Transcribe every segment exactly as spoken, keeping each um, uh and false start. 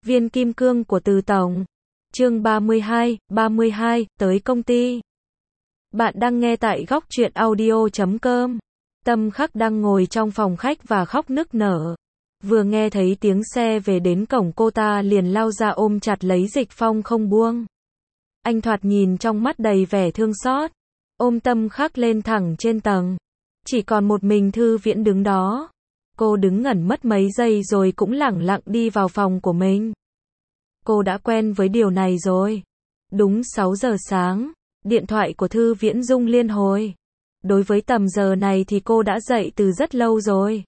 Viên kim cương của Từ Tổng. Chương ba mươi hai, ba mươi hai, tới công ty. Bạn đang nghe tại góc truyện audio chấm com. Tâm Khắc đang ngồi trong phòng khách và khóc nức nở. Vừa nghe thấy tiếng xe về đến cổng, cô ta liền lao ra ôm chặt lấy Dịch Phong không buông. Anh thoạt nhìn trong mắt đầy vẻ thương xót, ôm Tâm Khắc lên thẳng trên tầng. Chỉ còn một mình Thư Viễn đứng đó. Cô đứng ngẩn mất mấy giây rồi cũng lẳng lặng đi vào phòng của mình. Cô đã quen với điều này rồi. Đúng sáu giờ sáng, điện thoại của Thư Viễn rung liên hồi. Đối với tầm giờ này thì cô đã dậy từ rất lâu rồi.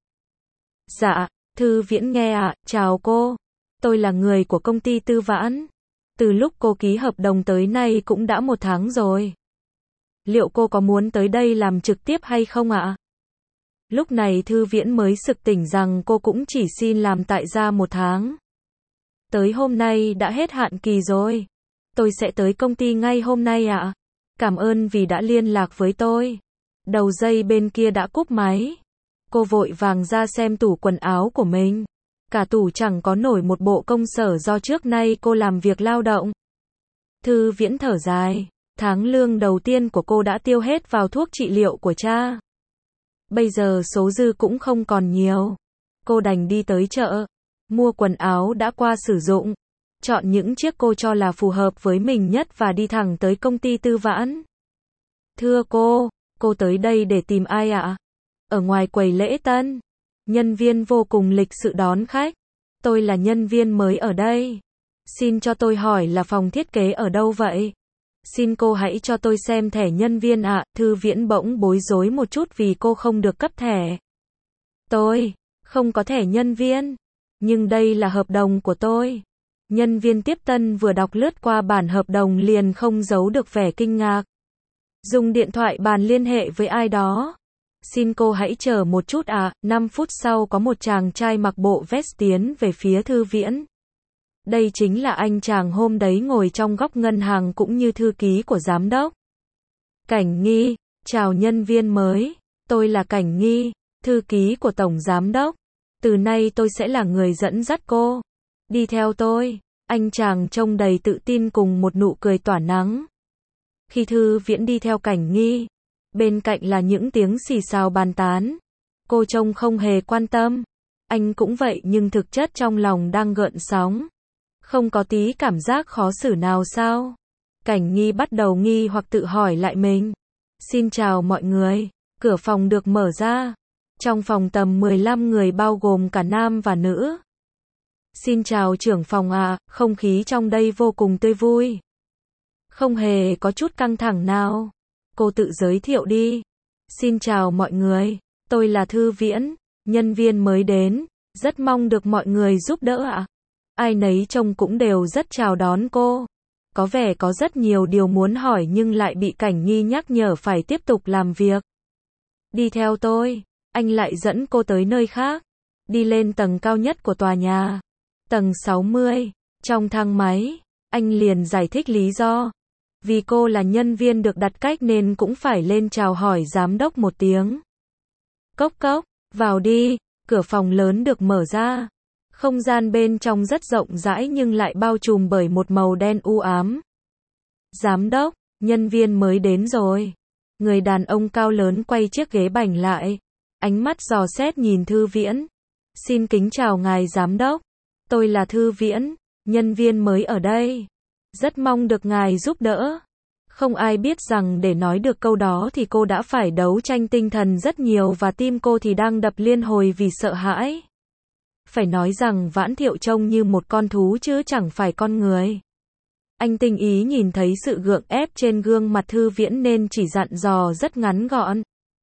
Dạ, Thư Viễn nghe ạ, chào cô. Tôi là người của công ty Tư Vãn. Từ lúc cô ký hợp đồng tới nay cũng đã một tháng rồi. Liệu cô có muốn tới đây làm trực tiếp hay không ạ? Lúc này Thư Viễn mới sực tỉnh rằng cô cũng chỉ xin làm tại gia một tháng. Tới hôm nay đã hết hạn kỳ rồi. Tôi sẽ tới công ty ngay hôm nay ạ. Cảm ơn vì đã liên lạc với tôi. Đầu dây bên kia đã cúp máy. Cô vội vàng ra xem tủ quần áo của mình. Cả tủ chẳng có nổi một bộ công sở do trước nay cô làm việc lao động. Thư Viễn thở dài. Tháng lương đầu tiên của cô đã tiêu hết vào thuốc trị liệu của cha. Bây giờ số dư cũng không còn nhiều. Cô đành đi tới chợ, mua quần áo đã qua sử dụng, chọn những chiếc cô cho là phù hợp với mình nhất và đi thẳng tới công ty Tư Vãn. Thưa cô, cô tới đây để tìm ai ạ? Ở ngoài quầy lễ tân, nhân viên vô cùng lịch sự đón khách. Tôi là nhân viên mới ở đây. Xin cho tôi hỏi là phòng thiết kế ở đâu vậy? Xin cô hãy cho tôi xem thẻ nhân viên ạ. Thư Viễn bỗng bối rối một chút vì cô không được cấp thẻ. Tôi không có thẻ nhân viên, nhưng đây là hợp đồng của tôi. Nhân viên tiếp tân vừa đọc lướt qua bản hợp đồng liền không giấu được vẻ kinh ngạc. Dùng điện thoại bàn liên hệ với ai đó. Xin cô hãy chờ một chút ạ. năm phút sau có một chàng trai mặc bộ vest tiến về phía Thư Viễn. Đây chính là anh chàng hôm đấy ngồi trong góc ngân hàng cũng như thư ký của giám đốc. Cảnh Nghi, chào nhân viên mới. Tôi là Cảnh Nghi, thư ký của tổng giám đốc. Từ nay tôi sẽ là người dẫn dắt cô. Đi theo tôi. Anh chàng trông đầy tự tin cùng một nụ cười tỏa nắng. Khi Thư Viễn đi theo Cảnh Nghi, bên cạnh là những tiếng xì xào bàn tán. Cô trông không hề quan tâm. Anh cũng vậy nhưng thực chất trong lòng đang gợn sóng. Không có tí cảm giác khó xử nào sao? Cảnh Nghi bắt đầu nghi hoặc tự hỏi lại mình. Xin chào mọi người. Cửa phòng được mở ra. Trong phòng tầm mười lăm người bao gồm cả nam và nữ. Xin chào trưởng phòng ạ, à, không khí trong đây vô cùng tươi vui. Không hề có chút căng thẳng nào. Cô tự giới thiệu đi. Xin chào mọi người, tôi là Thư Viễn, nhân viên mới đến, rất mong được mọi người giúp đỡ ạ. À. Ai nấy trông cũng đều rất chào đón cô. Có vẻ có rất nhiều điều muốn hỏi nhưng lại bị Cảnh Nghi nhắc nhở phải tiếp tục làm việc. Đi theo tôi, anh lại dẫn cô tới nơi khác. Đi lên tầng cao nhất của tòa nhà. Tầng sáu mươi, trong thang máy, anh liền giải thích lý do. Vì cô là nhân viên được đặt cách nên cũng phải lên chào hỏi giám đốc một tiếng. Cốc cốc, vào đi, cửa phòng lớn được mở ra. Không gian bên trong rất rộng rãi nhưng lại bao trùm bởi một màu đen u ám. Giám đốc, nhân viên mới đến rồi. Người đàn ông cao lớn quay chiếc ghế bành lại. Ánh mắt dò xét nhìn Thư Viễn. Xin kính chào ngài giám đốc. Tôi là Thư Viễn, nhân viên mới ở đây. Rất mong được ngài giúp đỡ. Không ai biết rằng để nói được câu đó thì cô đã phải đấu tranh tinh thần rất nhiều và tim cô thì đang đập liên hồi vì sợ hãi. Phải nói rằng Vãn Thiệu trông như một con thú chứ chẳng phải con người. Anh tinh ý nhìn thấy sự gượng ép trên gương mặt Thư Viễn nên chỉ dặn dò rất ngắn gọn.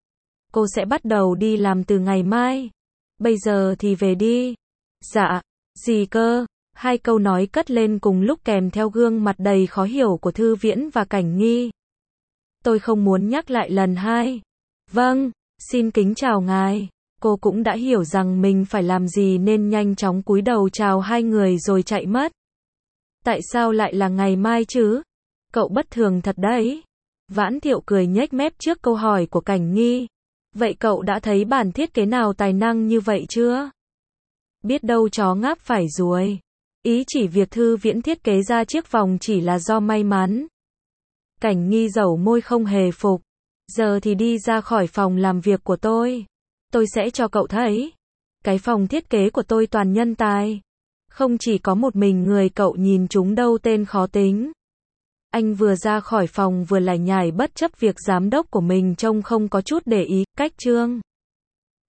Cô sẽ bắt đầu đi làm từ ngày mai. Bây giờ thì về đi. Dạ, gì cơ? Hai câu nói cất lên cùng lúc kèm theo gương mặt đầy khó hiểu của Thư Viễn và Cảnh Nghi. Tôi không muốn nhắc lại lần hai. Vâng, xin kính chào ngài. Cô cũng đã hiểu rằng mình phải làm gì nên nhanh chóng cúi đầu chào hai người rồi chạy mất. Tại sao lại là ngày mai chứ? Cậu bất thường thật đấy. Vãn Thiệu cười nhếch mép trước câu hỏi của Cảnh Nghi. Vậy cậu đã thấy bản thiết kế nào tài năng như vậy chưa? Biết đâu chó ngáp phải ruồi. Ý chỉ việc Thư Viễn thiết kế ra chiếc vòng chỉ là do may mắn. Cảnh Nghi dẩu môi không hề phục. Giờ thì đi ra khỏi phòng làm việc của tôi. Tôi sẽ cho cậu thấy. Cái phòng thiết kế của tôi toàn nhân tài. Không chỉ có một mình người cậu nhìn chúng đâu tên khó tính. Anh vừa ra khỏi phòng vừa lải nhải bất chấp việc giám đốc của mình trông không có chút để ý, cách Trương